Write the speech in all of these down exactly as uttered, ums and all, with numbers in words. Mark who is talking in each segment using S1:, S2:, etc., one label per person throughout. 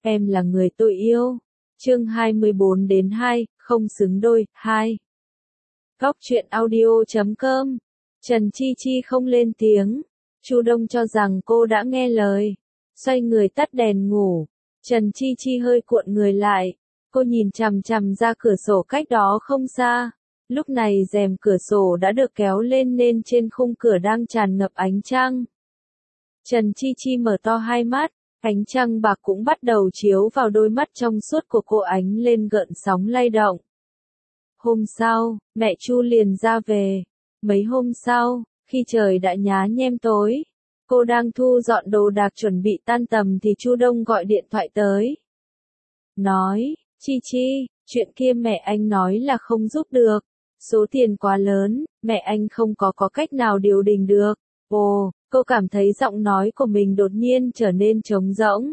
S1: em là người tôi yêu. Chương hai mươi bốn đến hai, không xứng đôi, hai. Góc truyện audio chấm com. Trần Chi Chi không lên tiếng. Chu Đông cho rằng cô đã nghe lời. Xoay người tắt đèn ngủ. Trần Chi Chi hơi cuộn người lại. Cô nhìn chằm chằm ra cửa sổ cách đó không xa. Lúc này rèm cửa sổ đã được kéo lên nên trên khung cửa đang tràn ngập ánh trăng. Trần Chi Chi mở to hai mắt. Ánh trăng bạc cũng bắt đầu chiếu vào đôi mắt trong suốt của cô, ánh lên gợn sóng lay động. Hôm sau, mẹ Chu liền ra về. Mấy hôm sau, khi trời đã nhá nhem tối, cô đang thu dọn đồ đạc chuẩn bị tan tầm thì Chu Đông gọi điện thoại tới. Nói, Chi Chi, chuyện kia mẹ anh nói là không giúp được. Số tiền quá lớn, mẹ anh không có có cách nào điều đình được. Ồ, cô cảm thấy giọng nói của mình đột nhiên trở nên trống rỗng.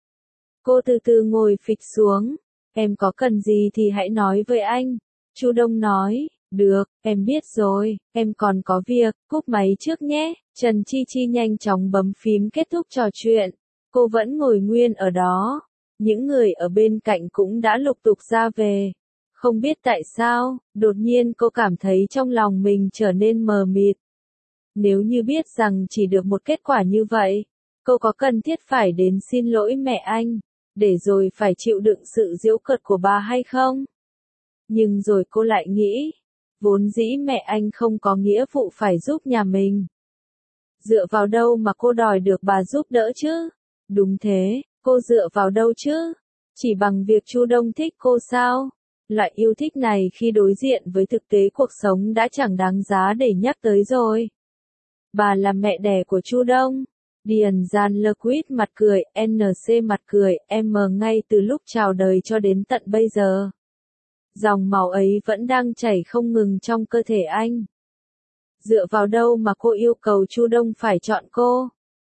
S1: Cô từ từ ngồi phịch xuống. Em có cần gì thì hãy nói với anh. Chu Đông nói, được, em biết rồi, em còn có việc, cúp máy trước nhé. Trần Chi Chi nhanh chóng bấm phím kết thúc trò chuyện. Cô vẫn ngồi nguyên ở đó. Những người ở bên cạnh cũng đã lục tục ra về. Không biết tại sao, đột nhiên cô cảm thấy trong lòng mình trở nên mờ mịt. Nếu như biết rằng chỉ được một kết quả như vậy, cô có cần thiết phải đến xin lỗi mẹ anh, để rồi phải chịu đựng sự giễu cợt của bà hay không? Nhưng rồi cô lại nghĩ, vốn dĩ mẹ anh không có nghĩa vụ phải giúp nhà mình. Dựa vào đâu mà cô đòi được bà giúp đỡ chứ? Đúng thế, cô dựa vào đâu chứ? Chỉ bằng việc Chu Đông thích cô sao? Loại yêu thích này khi đối diện với thực tế cuộc sống đã chẳng đáng giá để nhắc tới rồi. Bà là mẹ đẻ của Chu Đông. Điền Gian Liquid mặt cười, en xê mặt cười, em ngay từ lúc chào đời cho đến tận bây giờ. Dòng máu ấy vẫn đang chảy không ngừng trong cơ thể anh. Dựa vào đâu mà cô yêu cầu Chu Đông phải chọn cô?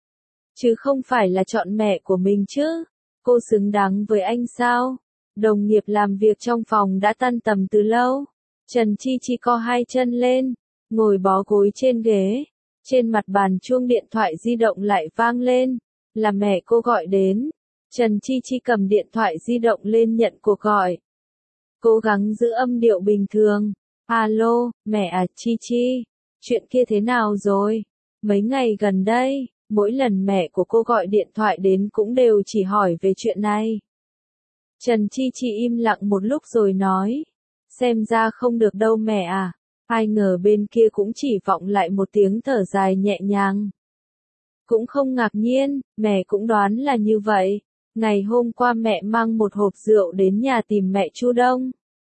S1: Chứ không phải là chọn mẹ của mình chứ? Cô xứng đáng với anh sao? Đồng nghiệp làm việc trong phòng đã tan tầm từ lâu. Trần Chi Chi co hai chân lên, ngồi bó gối trên ghế. Trên mặt bàn chuông điện thoại di động lại vang lên. Là mẹ cô gọi đến. Trần Chi Chi cầm điện thoại di động lên nhận cuộc gọi. Cố gắng giữ âm điệu bình thường. Alo, mẹ à, Chi Chi. Chuyện kia thế nào rồi? Mấy ngày gần đây, mỗi lần mẹ của cô gọi điện thoại đến cũng đều chỉ hỏi về chuyện này. Trần Chi Chi im lặng một lúc rồi nói. Xem ra không được đâu mẹ à. Ai ngờ bên kia cũng chỉ vọng lại một tiếng thở dài nhẹ nhàng. Cũng không ngạc nhiên, mẹ cũng đoán là như vậy. Ngày hôm qua mẹ mang một hộp rượu đến nhà tìm mẹ Chu Đông.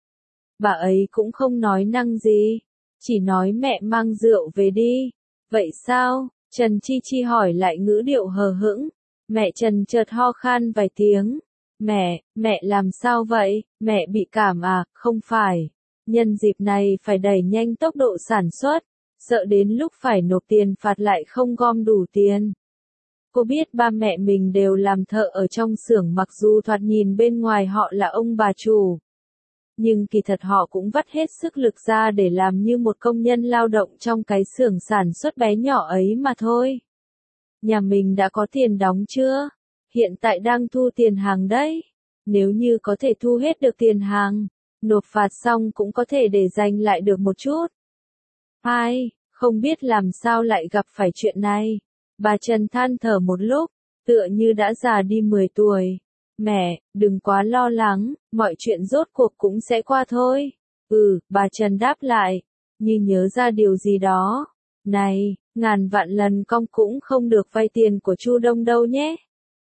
S1: Bà ấy cũng không nói năng gì, chỉ nói mẹ mang rượu về đi. Vậy sao? Trần Chi Chi hỏi lại ngữ điệu hờ hững. Mẹ Trần chợt ho khan vài tiếng. Mẹ, mẹ làm sao vậy? Mẹ bị cảm à? Không phải. Nhân dịp này phải đẩy nhanh tốc độ sản xuất, sợ đến lúc phải nộp tiền phạt lại không gom đủ tiền. Cô biết ba mẹ mình đều làm thợ ở trong xưởng, mặc dù thoạt nhìn bên ngoài họ là ông bà chủ. Nhưng kỳ thật họ cũng vắt hết sức lực ra để làm như một công nhân lao động trong cái xưởng sản xuất bé nhỏ ấy mà thôi. Nhà mình đã có tiền đóng chưa? Hiện tại đang thu tiền hàng đấy. Nếu như có thể thu hết được tiền hàng, nộp phạt xong cũng có thể để dành lại được một chút. Ai, không biết làm sao lại gặp phải chuyện này. Bà Trần than thở một lúc, tựa như đã già đi mười tuổi. Mẹ, đừng quá lo lắng, mọi chuyện rốt cuộc cũng sẽ qua thôi. Ừ, bà Trần đáp lại, như nhớ ra điều gì đó. Này, ngàn vạn lần con cũng không được vay tiền của Chu Đông đâu nhé.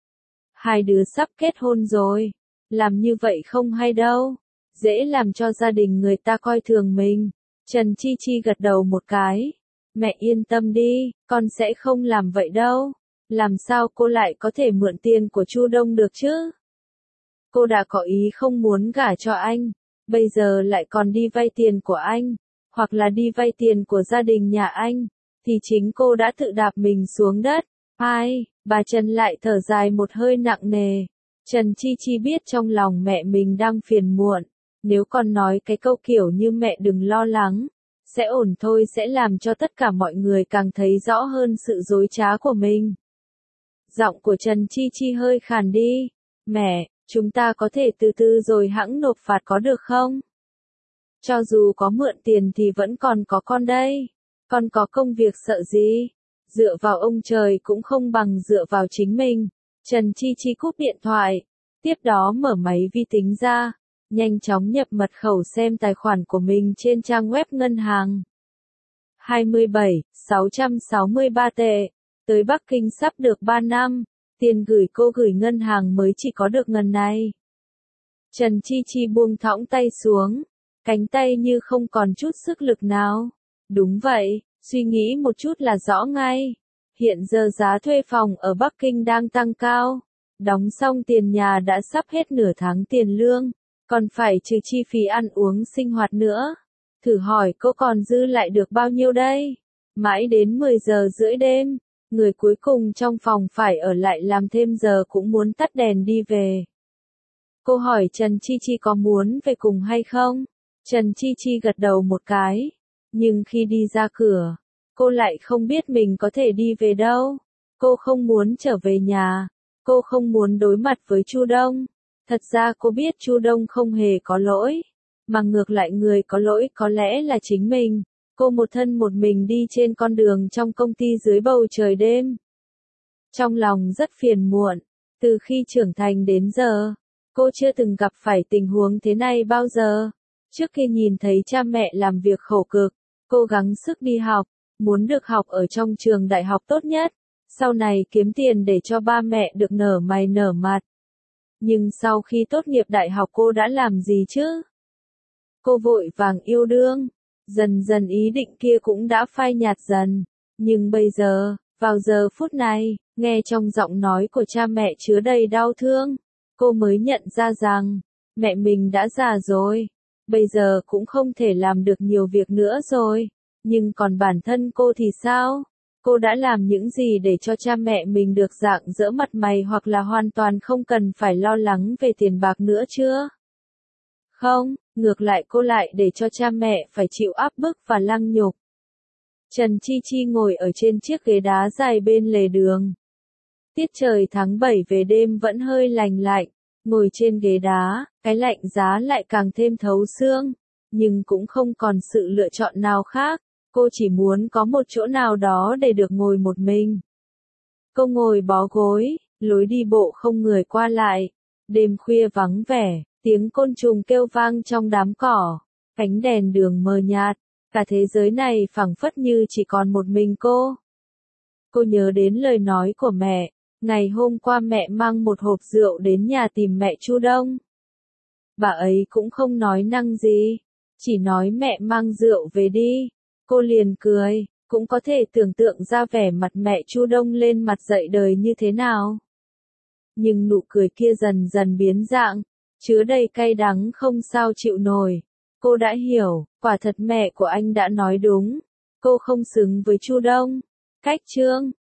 S1: Hai đứa sắp kết hôn rồi, làm như vậy không hay đâu. Dễ làm cho gia đình người ta coi thường mình. Trần Chi Chi gật đầu một cái. Mẹ yên tâm đi, con sẽ không làm vậy đâu. Làm sao cô lại có thể mượn tiền của Chu Đông được chứ? Cô đã có ý không muốn gả cho anh, bây giờ lại còn đi vay tiền của anh, hoặc là đi vay tiền của gia đình nhà anh, thì chính cô đã tự đạp mình xuống đất. Ai, bà Trần lại thở dài một hơi nặng nề. Trần Chi Chi biết trong lòng mẹ mình đang phiền muộn. Nếu con nói cái câu kiểu như mẹ đừng lo lắng, sẽ ổn thôi, sẽ làm cho tất cả mọi người càng thấy rõ hơn sự dối trá của mình. Giọng của Trần Chi Chi hơi khàn đi. Mẹ, Chúng ta có thể từ từ rồi hẵng nộp phạt có được không? Cho dù có mượn tiền thì vẫn còn có con đây. Con có công việc sợ gì? Dựa vào ông trời cũng không bằng dựa vào chính mình. Trần Chi Chi cúp điện thoại. Tiếp đó mở máy vi tính ra. Nhanh chóng nhập mật khẩu xem tài khoản của mình trên trang web ngân hàng. hai mươi bảy nghìn sáu trăm sáu mươi ba tệ. Tới Bắc Kinh sắp được ba năm. Tiền gửi cô gửi ngân hàng mới chỉ có được ngần này. Trần Chi Chi buông thõng tay xuống. Cánh tay như không còn chút sức lực nào. Đúng vậy, suy nghĩ một chút là rõ ngay. Hiện giờ giá thuê phòng ở Bắc Kinh đang tăng cao. Đóng xong tiền nhà đã sắp hết nửa tháng tiền lương. Còn phải trừ chi phí ăn uống sinh hoạt nữa. Thử hỏi cô còn dư lại được bao nhiêu đây? Mãi đến mười giờ rưỡi đêm. Người cuối cùng trong phòng phải ở lại làm thêm giờ cũng muốn tắt đèn đi về. Cô hỏi Trần Chi Chi có muốn về cùng hay không? Trần Chi Chi gật đầu một cái. Nhưng khi đi ra cửa, cô lại không biết mình có thể đi về đâu. Cô không muốn trở về nhà. Cô không muốn đối mặt với Chu Đông. Thật ra cô biết Chu Đông không hề có lỗi. Mà ngược lại người có lỗi có lẽ là chính mình. Cô một thân một mình đi trên con đường trong công ty dưới bầu trời đêm. Trong lòng rất phiền muộn. Từ khi trưởng thành đến giờ, cô chưa từng gặp phải tình huống thế này bao giờ. Trước khi nhìn thấy cha mẹ làm việc khổ cực, cô gắng sức đi học, muốn được học ở trong trường đại học tốt nhất. Sau này kiếm tiền để cho ba mẹ được nở mày nở mặt. Nhưng sau khi tốt nghiệp đại học cô đã làm gì chứ? Cô vội vàng yêu đương. Dần dần ý định kia cũng đã phai nhạt dần. Nhưng bây giờ, vào giờ phút này, nghe trong giọng nói của cha mẹ chứa đầy đau thương, cô mới nhận ra rằng, mẹ mình đã già rồi. Bây giờ cũng không thể làm được nhiều việc nữa rồi. Nhưng còn bản thân cô thì sao? Cô đã làm những gì để cho cha mẹ mình được rạng rỡ mặt mày hoặc là hoàn toàn không cần phải lo lắng về tiền bạc nữa chưa? Không, ngược lại cô lại để cho cha mẹ phải chịu áp bức và lăng nhục. Trần Chi Chi ngồi ở trên chiếc ghế đá dài bên lề đường. Tiết trời tháng bảy về đêm vẫn hơi lành lạnh, ngồi trên ghế đá, cái lạnh giá lại càng thêm thấu xương, nhưng cũng không còn sự lựa chọn nào khác, cô chỉ muốn có một chỗ nào đó để được ngồi một mình. Cô ngồi bó gối, lối đi bộ không người qua lại, đêm khuya vắng vẻ. Tiếng côn trùng kêu vang trong đám cỏ, ánh đèn đường mờ nhạt, cả thế giới này phảng phất như chỉ còn một mình cô. Cô nhớ đến lời nói của mẹ, ngày hôm qua mẹ mang một hộp rượu đến nhà tìm mẹ Chu Đông. Bà ấy cũng không nói năng gì, chỉ nói mẹ mang rượu về đi. Cô liền cười, cũng có thể tưởng tượng ra vẻ mặt mẹ Chu Đông lên mặt dậy đời như thế nào. Nhưng nụ cười kia dần dần biến dạng. Chứa đầy cay đắng không sao chịu nổi. Cô đã hiểu, quả thật mẹ của anh đã nói đúng. Cô không xứng với Chu Đông. Cách chương